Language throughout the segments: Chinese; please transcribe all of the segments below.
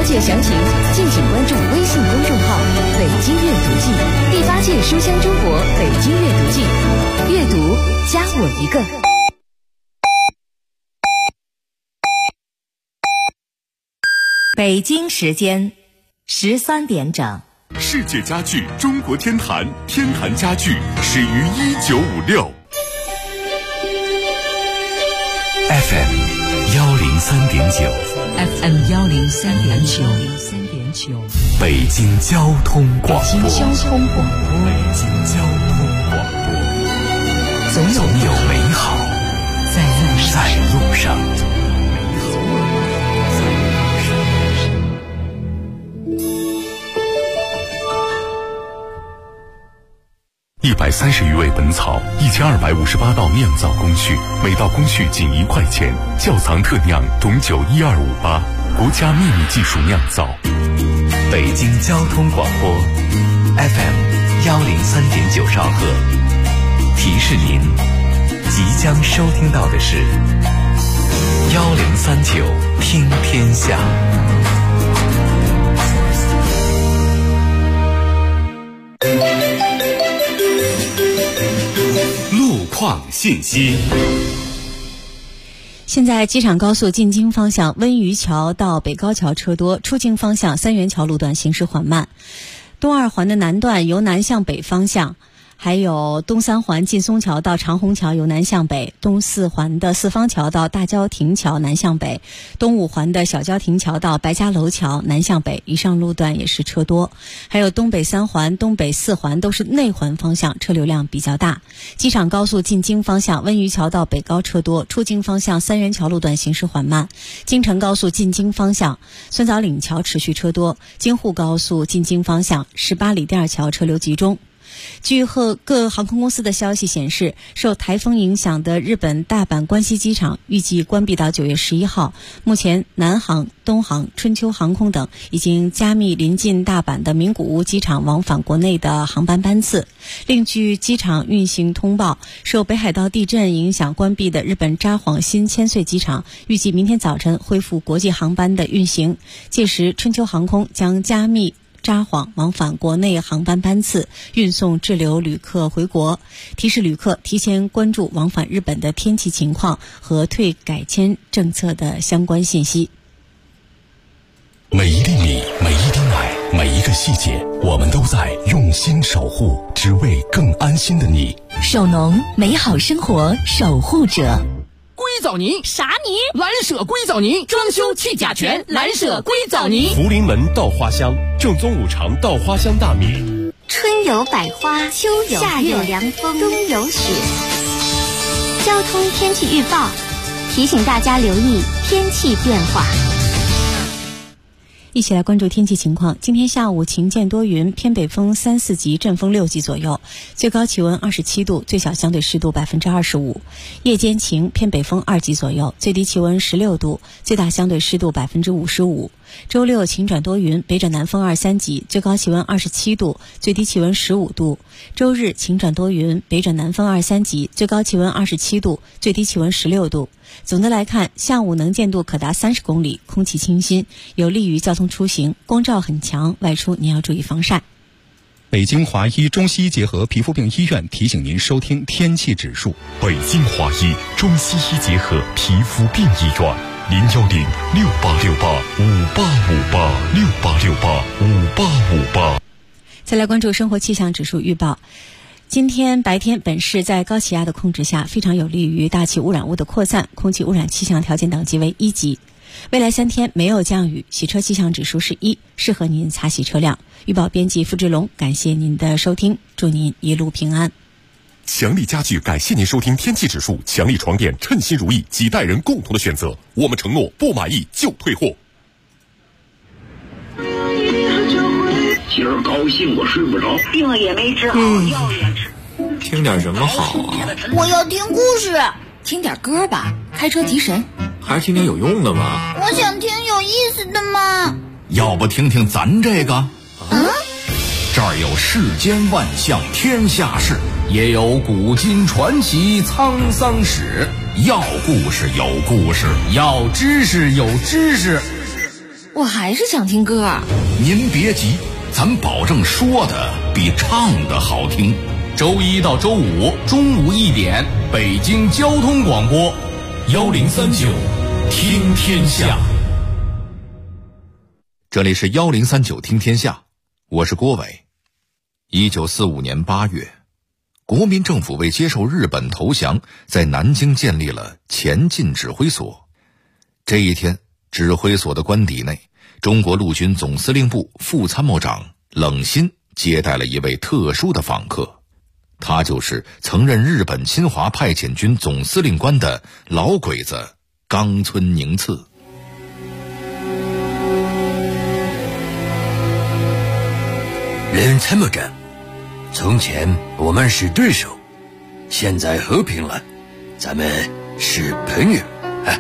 届详情，敬请关注微信公众号“北京阅读季”，第8届书香中国北京阅读季，阅读加我一个。 北京时间13点整。 世界家具中国天坛，天坛家具始于1956。 FM 103.9 FM 103.9 北京交通广播。 北京交通广播。 总有美好在路上。130余味本草，1258道酿造工序，每道工序仅1块钱。窖藏特酿董酒12588，国家秘密技术酿造。北京交通广播 FM 103.9兆赫，提示您即将收听到的是1039听天下。路况信息。 现在机场高速进京方向温榆桥到北高桥车多，出京方向三元桥路段行驶缓慢。东二环的南段由南向北方向，还有东三环劲松桥到长虹桥由南向北，东四环的四方桥到大郊亭桥南向北，东五环的小郊亭桥到白家楼桥南向北，以上路段也是车多。还有东北三环、东北四环都是内环方向，车流量比较大。机场高速进京方向温榆桥到北高车多，出京方向三元桥路段行驶缓慢。京承高速进京方向酸枣岭桥持续车多，京沪高速进京方向18里店桥车流集中。据各航空公司的消息显示，受台风影响的日本大阪关西机场预计关闭到9月11号。目前南航、东航、春秋航空等已经加密临近大阪的名古屋机场往返国内的航班班次。另据机场运行通报，受北海道地震影响关闭的日本札幌新千岁机场预计明天早晨恢复国际航班的运行，届时春秋航空将加密札幌往返国内航班班次，运送滞留旅客回国。提示旅客提前关注往返日本的天气情况和退改签政策的相关信息。 每一粒米，每一滴奶，每一个细节，我们都在用心守护，只为更安心的你。 首农，美好生活守护者。 硅藻泥啥泥？ 蓝舍硅藻泥，装修去甲醛，蓝舍硅藻泥。 福临门稻花香，正宗5常稻花香大米。 春有百花，秋有夏有凉风，冬有雪。交通天气预报提醒大家留意天气变化。 一起来关注天气情况。今天下午晴间多云，偏北风3、4级，阵风6级左右，最高气温27度，最小相对湿度25%。夜间晴，偏北风2级左右，最低气温16度，最大相对湿度55%。周六晴转多云，北转南风2、3级，最高气温27度，最低气温15度。周日晴转多云，北转南风2、3级，最高气温27度，最低气温16度。总的来看，下午能见度可达30公里，空气清新，有利于交通出行，光照很强，外出您要注意防晒。 北京华医中西医结合皮肤病医院提醒您收听天气指数。 北京华医中西医结合皮肤病医院，0106868586868685858。 再来关注生活气象指数预报。今天白天本市在高气压的控制下，非常有利于大气污染物的扩散，空气污染气象条件等级为1级。未来3天没有降雨，洗车气象指数是1，适合您擦洗车辆。预报编辑付志龙，感谢您的收听，祝您一路平安。 强力家具感谢您收听天气指数，强力床垫称心如意，几代人共同的选择，我们承诺不满意就退货。 今儿高兴我睡不着， 病也没治好，药也吃。 听点什么好啊？ 我要听故事。 听点歌吧，开车提神。 还是听点有用的吧。 我想听有意思的嘛。 要不听听咱这个？这儿有世间万象天下事，也有古今传奇沧桑史。要故事有故事，要知识有知识。 我还是想听歌。 您别急，咱保证说的比唱的好听。周一到周五中午1点，北京交通广播1039听天下。这里是1039听天下，我是郭伟。1945年8月，国民政府为接受日本投降，在南京建立了前进指挥所。这一天，指挥所的官邸内，中国陆军总司令部副参谋长冷心接待了一位特殊的访客，他就是曾任日本侵华派遣军总司令官的老鬼子冈村宁次。 冷参谋长，从前我们是对手，现在和平了，咱们是朋友啊。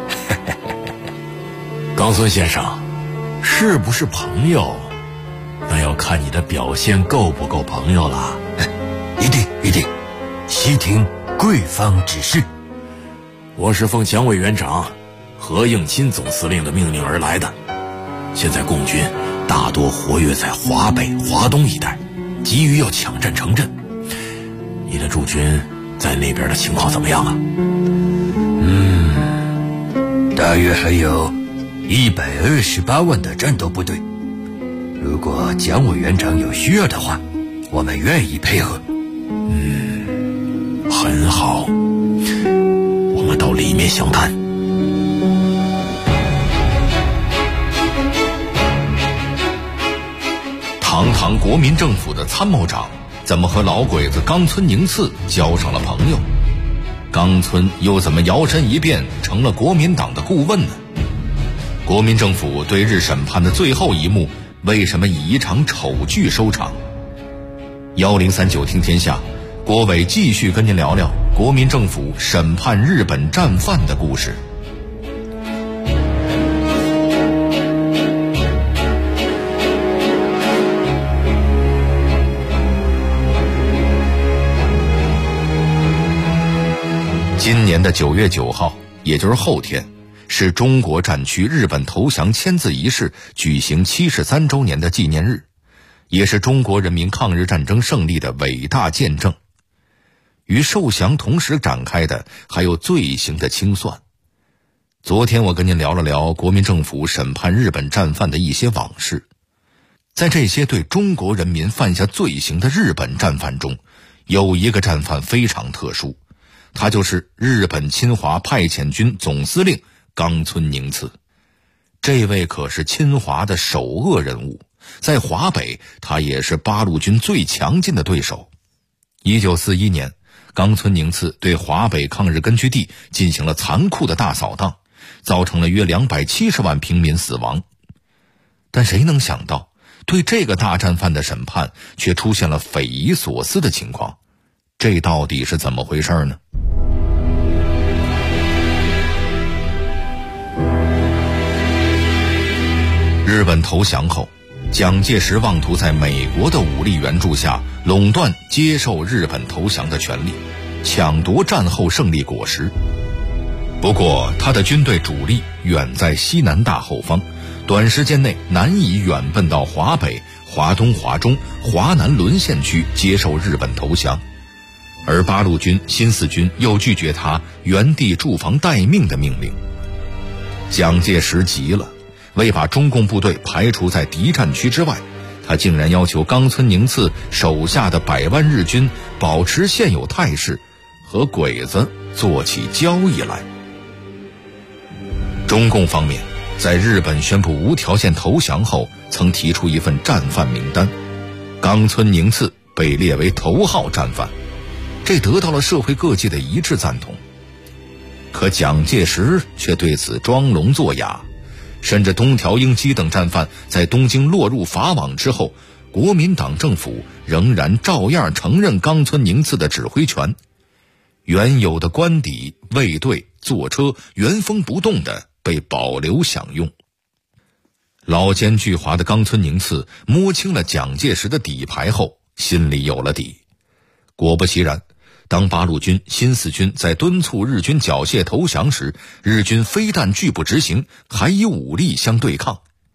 冈村先生，是不是朋友，那要看你的表现够不够朋友了。 一定，悉听贵方指示。 我是奉蒋委员长何应钦总司令的命令而来的，现在共军大多活跃在华北、华东一带，急于要抢占城镇。你的驻军在那边的情况怎么样啊？ 大约还有128万的战斗部队。如果蒋委员长有需要的话，我们愿意配合。 很好，我们到里面详谈。 堂堂国民政府的参谋长，怎么和老鬼子冈村宁次交上了朋友？冈村又怎么摇身一变成了国民党的顾问呢？国民政府对日审判的最后一幕，为什么以一场丑剧收场？1039听天下，郭伟继续跟您聊聊国民政府审判日本战犯的故事。今年的9月9号，也就是后天，是中国战区日本投降签字仪式举行73周年的纪念日，也是中国人民抗日战争胜利的伟大见证。与受降同时展开的还有罪行的清算。昨天我跟您聊了聊国民政府审判日本战犯的一些往事。在这些对中国人民犯下罪行的日本战犯中，有一个战犯非常特殊，他就是日本侵华派遣军总司令冈村宁次。这位可是侵华的首恶人物，在华北他也是八路军最强劲的对手。1941年，冈村宁次对华北抗日根据地进行了残酷的大扫荡，造成了约270万平民死亡。但谁能想到，对这个大战犯的审判却出现了匪夷所思的情况，这到底是怎么回事呢？日本投降后，蒋介石妄图在美国的武力援助下垄断接受日本投降的权利，抢夺战后胜利果实。不过他的军队主力远在西南大后方，短时间内难以远奔到华北、华东、华中、华南沦陷区接受日本投降，而八路军新四军又拒绝他原地驻防待命的命令。蒋介石急了，为把中共部队排除在敌占区之外，他竟然要求冈村宁次手下的100万日军保持现有态势，和鬼子做起交易来。中共方面在日本宣布无条件投降后，曾提出一份战犯名单，冈村宁次被列为头号战犯，这得到了社会各界的一致赞同。可蒋介石却对此装聋作哑，甚至东条英机等战犯在东京落入法网之后，国民党政府仍然照样承认冈村宁次的指挥权，原有的官邸、卫队、坐车原封不动地被保留享用。老奸巨猾的冈村宁次摸清了蒋介石的底牌后，心里有了底。果不其然，当八路军新四军在敦促日军缴械投降时，日军非但拒不执行，还以武力相对抗，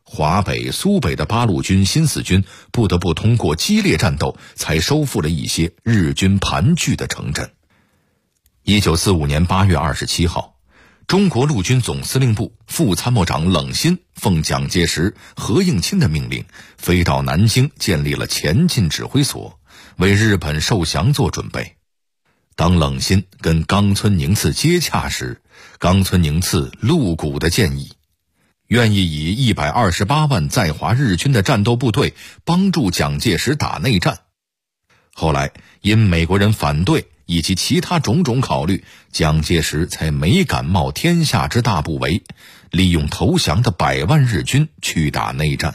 华北、苏北的八路军、新四军不得不通过激烈战斗才收复了一些日军盘踞的城镇。1945年8月27号，中国陆军总司令部副参谋长冷心奉蒋介石、何应钦的命令，飞到南京建立了前进指挥所，为日本受降做准备。当冷心跟冈村宁次接洽时，冈村宁次露骨地建议，愿意以128万在华日军的战斗部队帮助蒋介石打内战。后来因美国人反对以及其他种种考虑，蒋介石才没敢冒天下之大不韪，利用投降的100万日军去打内战。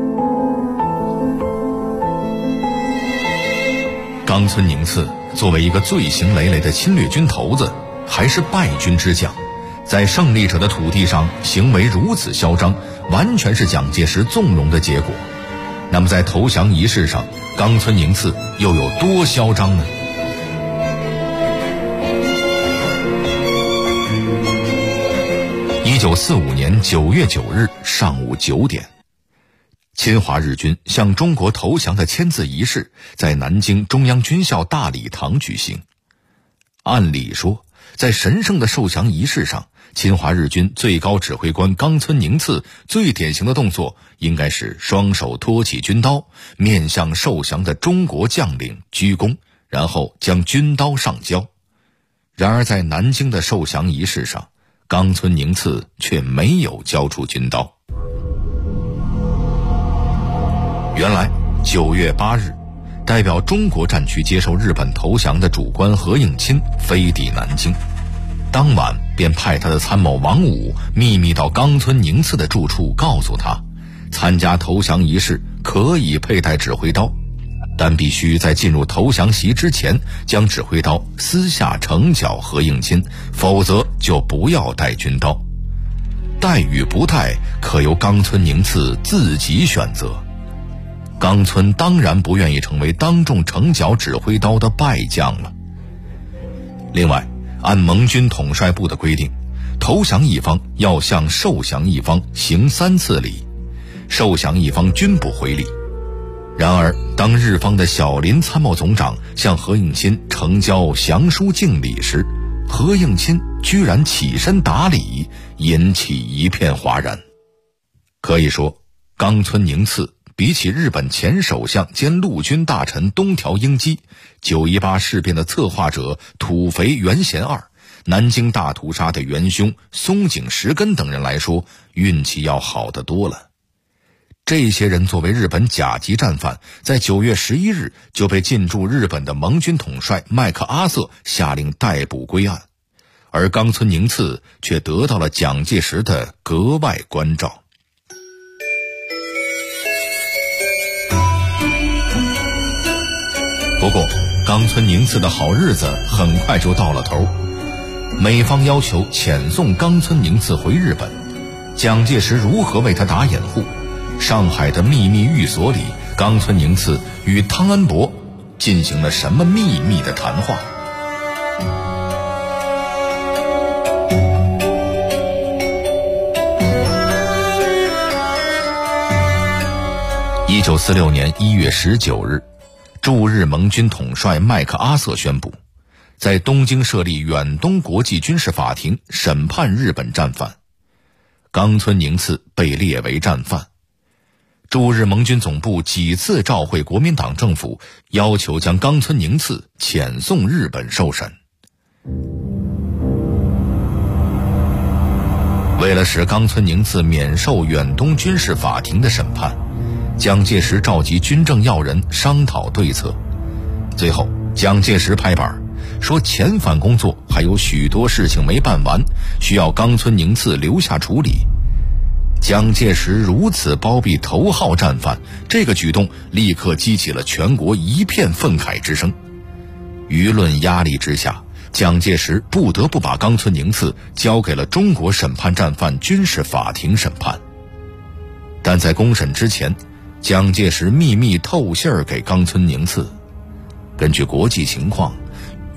冈村宁次作为一个罪行累累的侵略军头子，还是败军之将，在胜利者的土地上行为如此嚣张，完全是蒋介石纵容的结果。那么在投降仪式上，冈村宁次又有多嚣张呢？1945年9月9日上午9点，侵华日军向中国投降的签字仪式在南京中央军校大礼堂举行。按理说，在神圣的受降仪式上，侵华日军最高指挥官冈村宁次最典型的动作应该是双手托起军刀，面向受降的中国将领鞠躬，然后将军刀上交。然而在南京的受降仪式上，冈村宁次却没有交出军刀。原来9月8日，代表中国战区接受日本投降的主官何应钦飞抵南京，当晚便派他的参谋王武秘密到冈村宁次的住处，告诉他参加投降仪式可以佩戴指挥刀，但必须在进入投降席之前将指挥刀私下呈缴何应钦，否则就不要带军刀。带与不带可由冈村宁次自己选择。冈村当然不愿意成为当众呈缴指挥刀的败将了。另外，按盟军统帅部的规定，投降一方要向受降一方行3次礼，受降一方均不回礼。然而当日方的小林参谋总长向何应钦呈交降书敬礼时，何应钦居然起身打礼，引起一片哗然。可以说，冈村宁次比起日本前首相兼陆军大臣东条英机，9·18事变的策划者土肥原贤二，南京大屠杀的元凶松井石根等人来说，运气要好得多了。这些人作为日本甲级战犯，在9月11日就被进驻日本的盟军统帅麦克阿瑟下令逮捕归案，而冈村宁次却得到了蒋介石的格外关照。不过冈村宁次的好日子很快就到了头，美方要求遣送冈村宁次回日本，蒋介石如何为他打掩护？上海的秘密寓所里，冈村宁次与汤恩伯进行了什么秘密的谈话？1946年1月19日，驻日盟军统帅麦克阿瑟宣布，在东京设立远东国际军事法庭审判日本战犯，冈村宁次被列为战犯。驻日盟军总部几次召会国民党政府，要求将冈村宁次遣送日本受审。为了使冈村宁次免受远东军事法庭的审判，蒋介石召集军政要人商讨对策。最后蒋介石拍板说，遣返工作还有许多事情没办完，需要冈村宁次留下处理。蒋介石如此包庇头号战犯，这个举动立刻激起了全国一片愤慨之声。舆论压力之下，蒋介石不得不把冈村宁次交给了中国审判战犯军事法庭审判。但在公审之前，蒋介石秘密透信儿给冈村宁次。根据国际情况，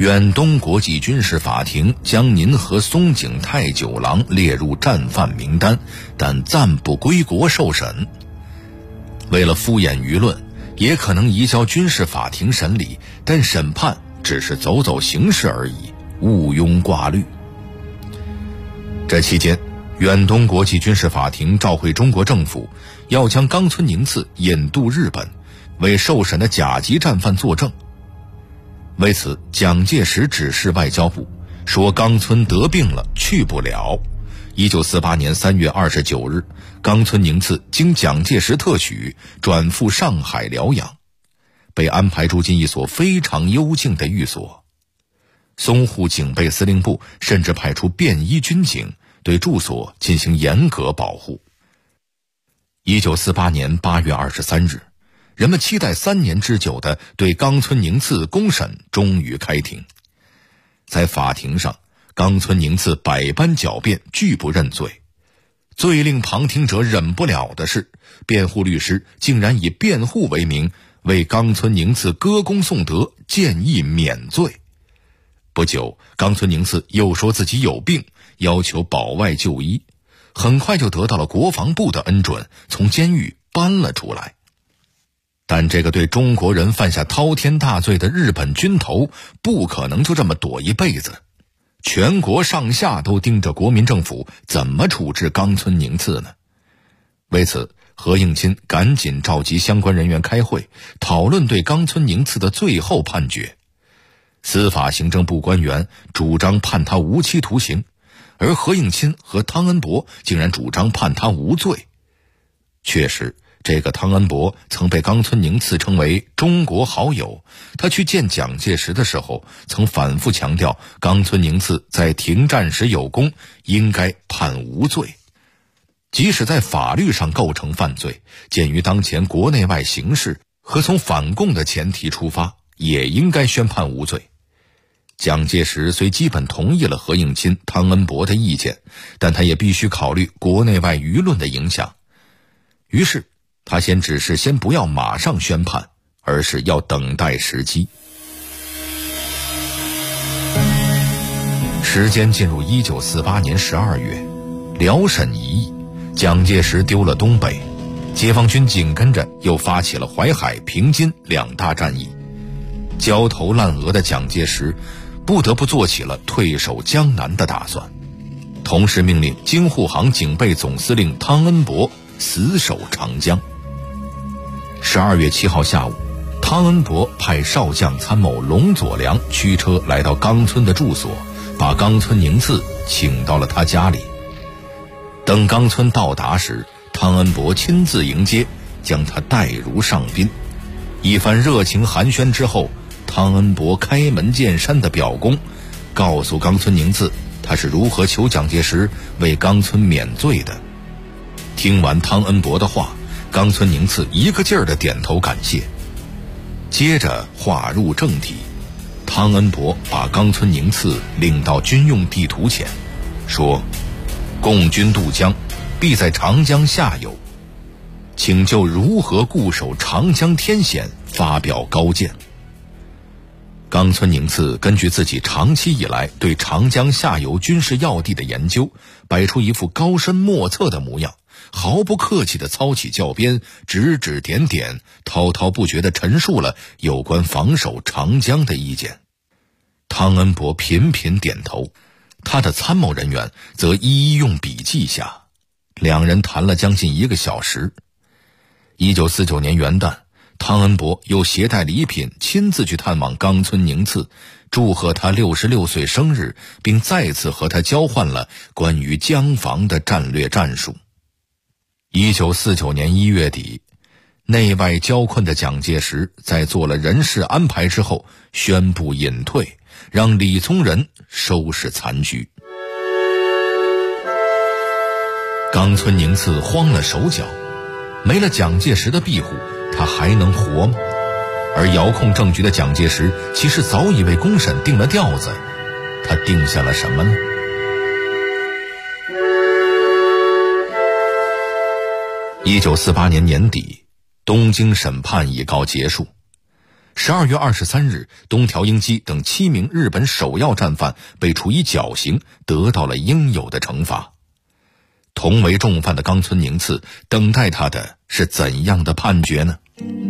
远东国际军事法庭将您和松井太久郎列入战犯名单，但暂不归国受审。为了敷衍舆论，也可能移交军事法庭审理，但审判只是走走形式而已，毋庸挂虑。这期间，远东国际军事法庭召回中国政府，要将冈村宁次引渡日本，为受审的甲级战犯作证。为此，蒋介石指示外交部说冈村得病了，去不了。1948年3月29日，冈村宁次经蒋介石特许转赴上海疗养，被安排住进一所非常幽静的寓所。淞沪警备司令部甚至派出便衣军警对住所进行严格保护。1948年8月23日，人们期待3年之久的对冈村宁次公审终于开庭。在法庭上，冈村宁次百般狡辩，拒不认罪。最令旁听者忍不了的是，辩护律师竟然以辩护为名为冈村宁次歌功颂德，建议免罪。不久，冈村宁次又说自己有病，要求保外就医，很快就得到了国防部的恩准，从监狱搬了出来。但这个对中国人犯下滔天大罪的日本军头不可能就这么躲一辈子，全国上下都盯着国民政府怎么处置冈村宁次呢？为此，何应钦赶紧召集相关人员开会，讨论对冈村宁次的最后判决。司法行政部官员主张判他无期徒刑，而何应钦和汤恩伯竟然主张判他无罪。确实，这个汤恩伯曾被冈村宁次称为中国好友，他去见蒋介石的时候曾反复强调冈村宁次在停战时有功，应该判无罪。即使在法律上构成犯罪，鉴于当前国内外形势和从反共的前提出发，也应该宣判无罪。蒋介石虽基本同意了何应钦、汤恩伯的意见，但他也必须考虑国内外舆论的影响。于是他指示先不要马上宣判，而是要等待时机。时间进入1948年12月，辽沈一役，蒋介石丢了东北，解放军紧跟着又发起了淮海、平津2大战役。焦头烂额的蒋介石不得不做起了退守江南的打算，同时命令京沪杭警备总司令汤恩伯死守长江。12月7号下午，汤恩伯派少将参谋龙佐良驱车来到冈村的住所，把冈村宁次请到了他家里。等冈村到达时，汤恩伯亲自迎接，将他待如上宾。一番热情寒暄之后，汤恩伯开门见山的表功，告诉冈村宁次他是如何求蒋介石为冈村免罪的。听完汤恩伯的话，冈村宁次一个劲儿地点头感谢。接着话入正题，汤恩伯把冈村宁次领到军用地图前，说共军渡江必在长江下游，请就如何固守长江天险发表高见。冈村宁次根据自己长期以来对长江下游军事要地的研究，摆出一副高深莫测的模样，毫不客气地操起教鞭，指指点点，滔滔不绝地陈述了有关防守长江的意见。汤恩伯频频点头，他的参谋人员则一一用笔记下。两人谈了将近1个小时。1949年元旦，汤恩伯又携带礼品亲自去探望冈村宁次，祝贺他66岁生日，并再次和他交换了关于江防的战略战术。1949年1月底，内外交困的蒋介石在做了人事安排之后宣布隐退，让李宗仁收拾残局。冈村宁次慌了手脚，没了蒋介石的庇护，他还能活吗？而遥控政局的蒋介石其实早已为公审定了调子，他定下了什么呢？1948年年底，东京审判已告结束。 12月23日，东条英机等7名日本首要战犯被处以绞刑，得到了应有的惩罚。同为重犯的冈村宁次等待他的是怎样的判决呢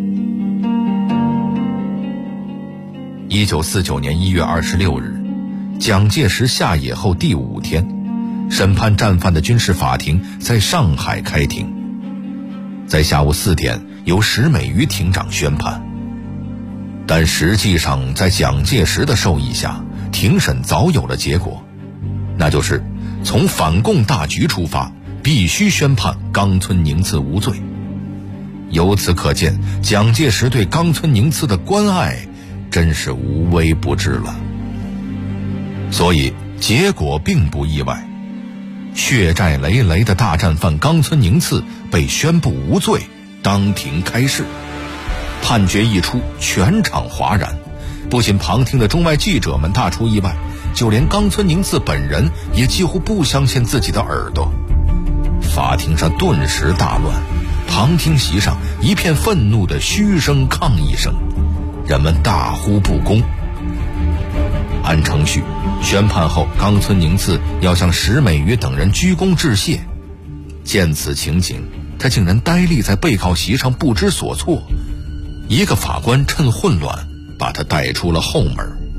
？1949年1月26日，蒋介石下野后第5天，审判战犯的军事法庭在上海开庭。在下午4点，由石美瑜庭长宣判。但实际上，在蒋介石的授意下，庭审早有了结果，那就是从反共大局出发，必须宣判冈村宁次无罪。由此可见，蒋介石对冈村宁次的关爱真是无微不至了。所以结果并不意外，血债累累的大战犯冈村宁次被宣布无罪，当庭开释。判决一出，全场哗然，不仅旁听的中外记者们大出意外，就连冈村宁次本人也几乎不相信自己的耳朵。法庭上顿时大乱，旁听席上一片愤怒的嘘声抗议声，人们大呼不公。按程序，宣判后冈村宁次要向石美瑜等人鞠躬致谢。见此情景，他竟然呆立在被告席上不知所措。一个法官趁混乱把他带出了后门。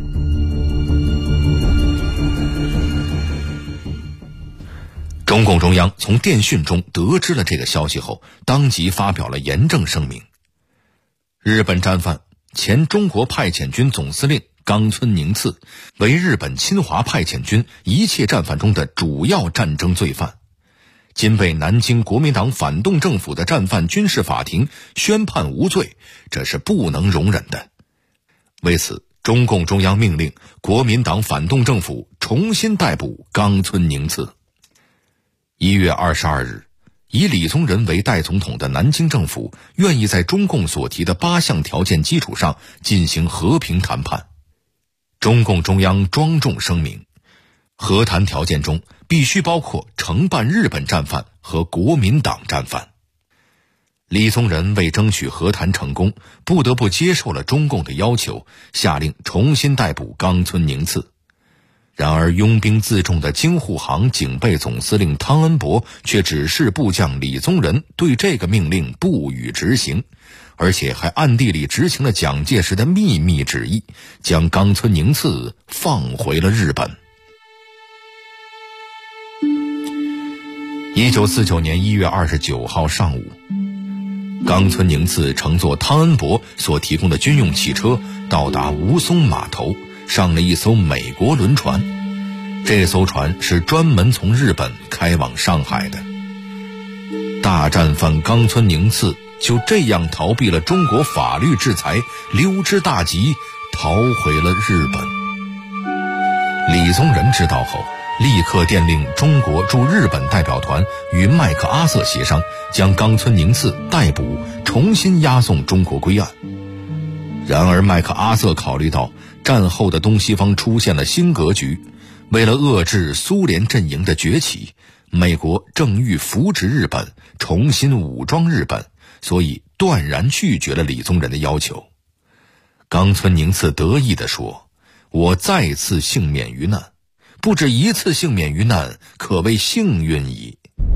中共中央从电讯中得知了这个消息后，当即发表了严正声明。日本战犯前中国派遣军总司令冈村宁次为日本侵华派遣军一切战犯中的主要战争罪犯，今被南京国民党反动政府的战犯军事法庭宣判无罪，这是不能容忍的。为此，中共中央命令国民党反动政府重新逮捕冈村宁次。1月22日，以李宗仁为代总统的南京政府愿意在中共所提的8项条件基础上进行和平谈判。中共中央庄重声明，和谈条件中必须包括承办日本战犯和国民党战犯。李宗仁为争取和谈成功，不得不接受了中共的要求，下令重新逮捕冈村宁次。然而拥兵自重的京沪杭警备总司令汤恩伯却指示部将李宗仁对这个命令不予执行，而且还暗地里执行了蒋介石的秘密旨意，将冈村宁次放回了日本。1949年1月29号上午，冈村宁次乘坐汤恩伯所提供的军用汽车到达吴淞码头，上了一艘美国轮船。这艘船是专门从日本开往上海的。大战犯冈村宁次就这样逃避了中国法律制裁，溜之大吉，逃回了日本。李宗仁知道后，立刻电令中国驻日本代表团与麦克阿瑟协商，将冈村宁次逮捕，重新押送中国归案。然而麦克阿瑟考虑到战后的东西方出现了新格局，为了遏制苏联阵营的崛起，美国正欲扶植日本，重新武装日本，所以断然拒绝了李宗仁的要求。冈村宁次得意地说，我再次幸免于难，不止一次幸免于难，可谓幸运矣。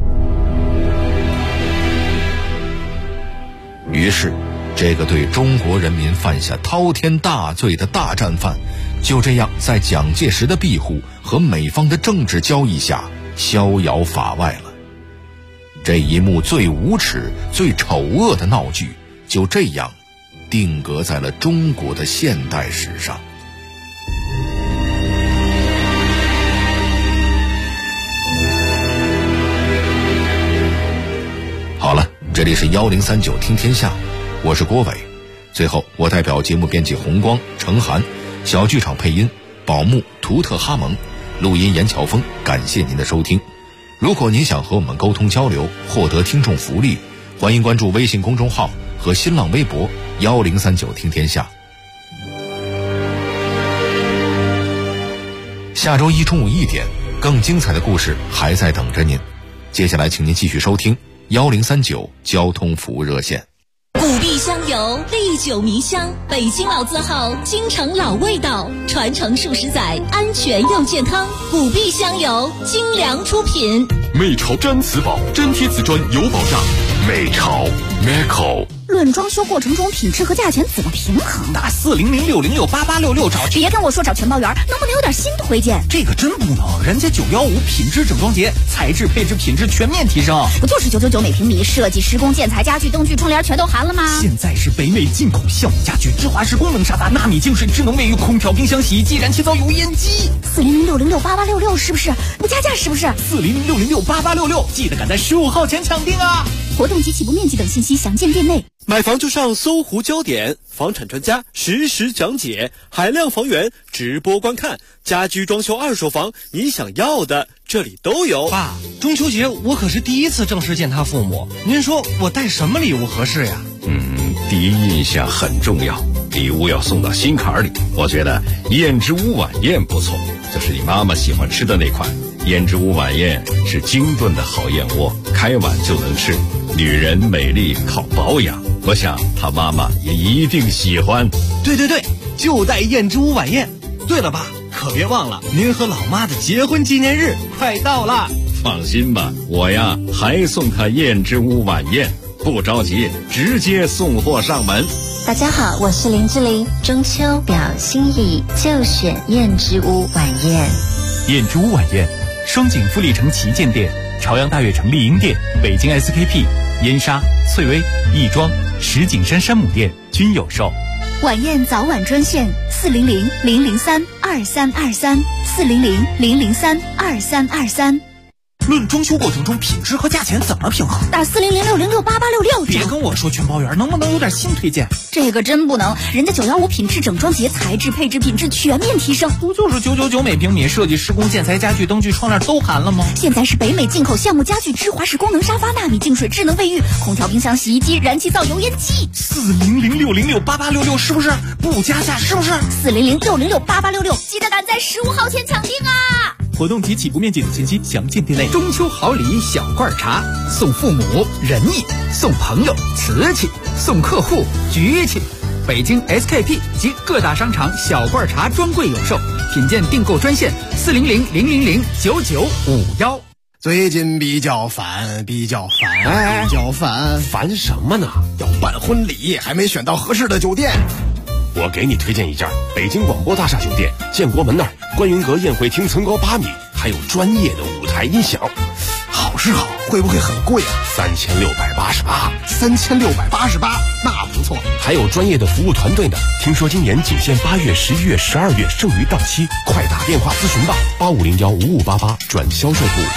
于是这个对中国人民犯下滔天大罪的大战犯，就这样在蒋介石的庇护和美方的政治交易下逍遥法外了。这一幕最无耻、最丑恶的闹剧，就这样定格在了中国的现代史上。好了，这里是1039听天下，我是郭伟。最后，我代表节目编辑红光、程涵，小剧场配音宝木、图特哈蒙，录音严乔峰，感谢您的收听。如果您想和我们沟通交流，获得听众福利，欢迎关注微信公众号和新浪微博1039听天下。下周一中午1点，更精彩的故事还在等着您。接下来请您继续收听1039交通服务热线。 虎壁香油历久弥香，北京老字号，京城老味道，传承数十载，安全又健康。虎壁香油精良出品。 美朝毡瓷宝，粘贴瓷砖有保障。美朝 Meco。 论装修过程中品质和价钱怎么平衡？ 打4006068866找。 别跟我说找全包圆，能不能有点新推荐？ 这个真不能，人家915品质整装节，材质配置品质全面提升。 不就是999每平米，设计施工建材家具灯具窗帘全都含了吗？ 现在是北美进口橡木家具、芝华士功能沙发、纳米净水、智能卫浴、空调、冰箱、洗衣机、燃气灶、油烟机。 4006068866是不是？不加价是不是 ？4006068866，记得赶在15号前抢定啊！ 活动及起步面积等信息详见店内。 买房就上搜狐焦点，房产专家实时讲解，海量房源直播观看，家居装修二手房，你想要的这里都有。 爸，中秋节我可是第一次正式见他父母，您说我带什么礼物合适呀？ 第一印象很重要，礼物要送到心坎里。我觉得燕之屋晚宴不错，就是你妈妈喜欢吃的那款。燕之屋晚宴是精炖的好燕窝，开碗就能吃。女人美丽靠保养，我想她妈妈也一定喜欢。 对，就带燕之屋晚宴。对了，爸，可别忘了您和老妈的结婚纪念日快到了。 放心吧，我呀还送她燕之屋晚宴，不着急，直接送货上门。 大家好，我是林志玲。中秋表心意，就选燕之屋晚宴。 燕之屋晚宴，双井富力城旗舰店、朝阳大悦城丽婴店、北京 SKP、燕莎、翠微、亦庄、石景山山姆店均有售。 晚宴早晚专线400-003-2323，400-003-2323。 论装修过程中品质和价钱怎么平衡？ 打4006068866。 别跟我说全包圆，能不能有点新推荐？ 这个真不能，人家915品质整装节，材质配置品质全面提升。 不就是999每平米，设计施工建材家具灯具窗帘都含了吗？ 现在是北美进口橡木家具、芝华士功能沙发、纳米净水、智能卫浴、空调、冰箱、洗衣机、燃气灶、油烟机。 40006068866是不是？不加价是不是 ？40006068866，记得赶在15号前抢定啊！ 活动及起步面积等信息详见店内。 中秋好礼小罐茶，送父母仁义，送朋友瓷器，送客户局气。北京 SKP 及各大商场小罐茶专柜有售，品鉴订购专线400-000-9951。 最近比较烦， 烦什么呢？ 要办婚礼，还没选到合适的酒店。 我给你推荐一家北京广播大厦酒店，建国门那儿，观云阁宴会厅层高8米，还有专业的舞台音响。 好是好，会不会很贵啊？3688，那不错。 还有专业的服务团队呢。听说今年仅限8月、11月、12月，剩余到期，快打电话咨询吧，85015588转销售部。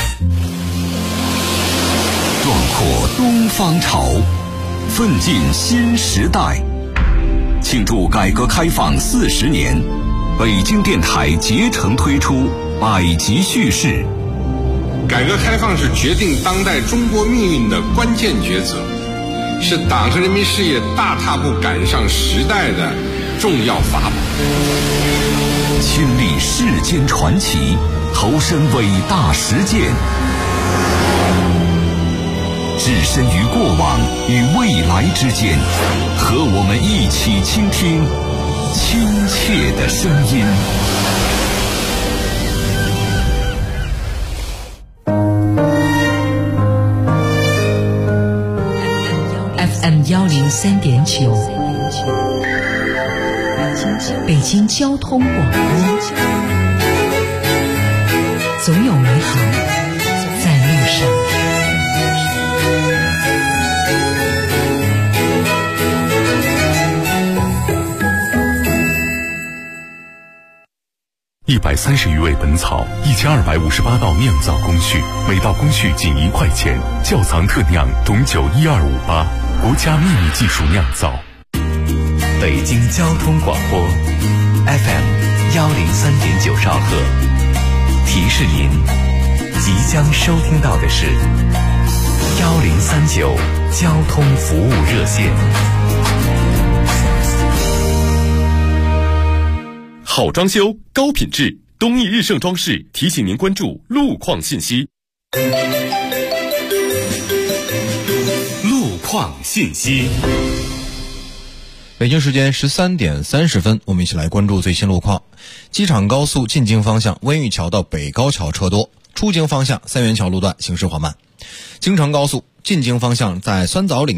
壮阔东方潮，奋进新时代。庆祝改革开放40年，北京电台竭诚推出百集叙事。 改革开放是决定当代中国命运的关键抉择，是党和人民事业大踏步赶上时代的重要法宝。 亲历世间传奇，投身伟大实践，置身于过往与未来之间，和我们一起倾听亲切的声音。 FM 103.9，北京交通广播，总有美好在路上。 130余味本草，1258道酿造工序，每道工序仅1块钱。窖藏特酿董酒12588，国家秘密技术酿造。 北京交通广播 FM 103.9兆赫，提示您即将收听到的是1039交通服务热线。 好装修，高品质，东易日盛装饰提醒您关注路况信息。路况信息。 北京时间13点30分，我们一起来关注最新路况。机场高速进京方向温榆桥到北高桥车多，出京方向三元桥路段行驶缓慢。京承高速进京方向在酸枣岭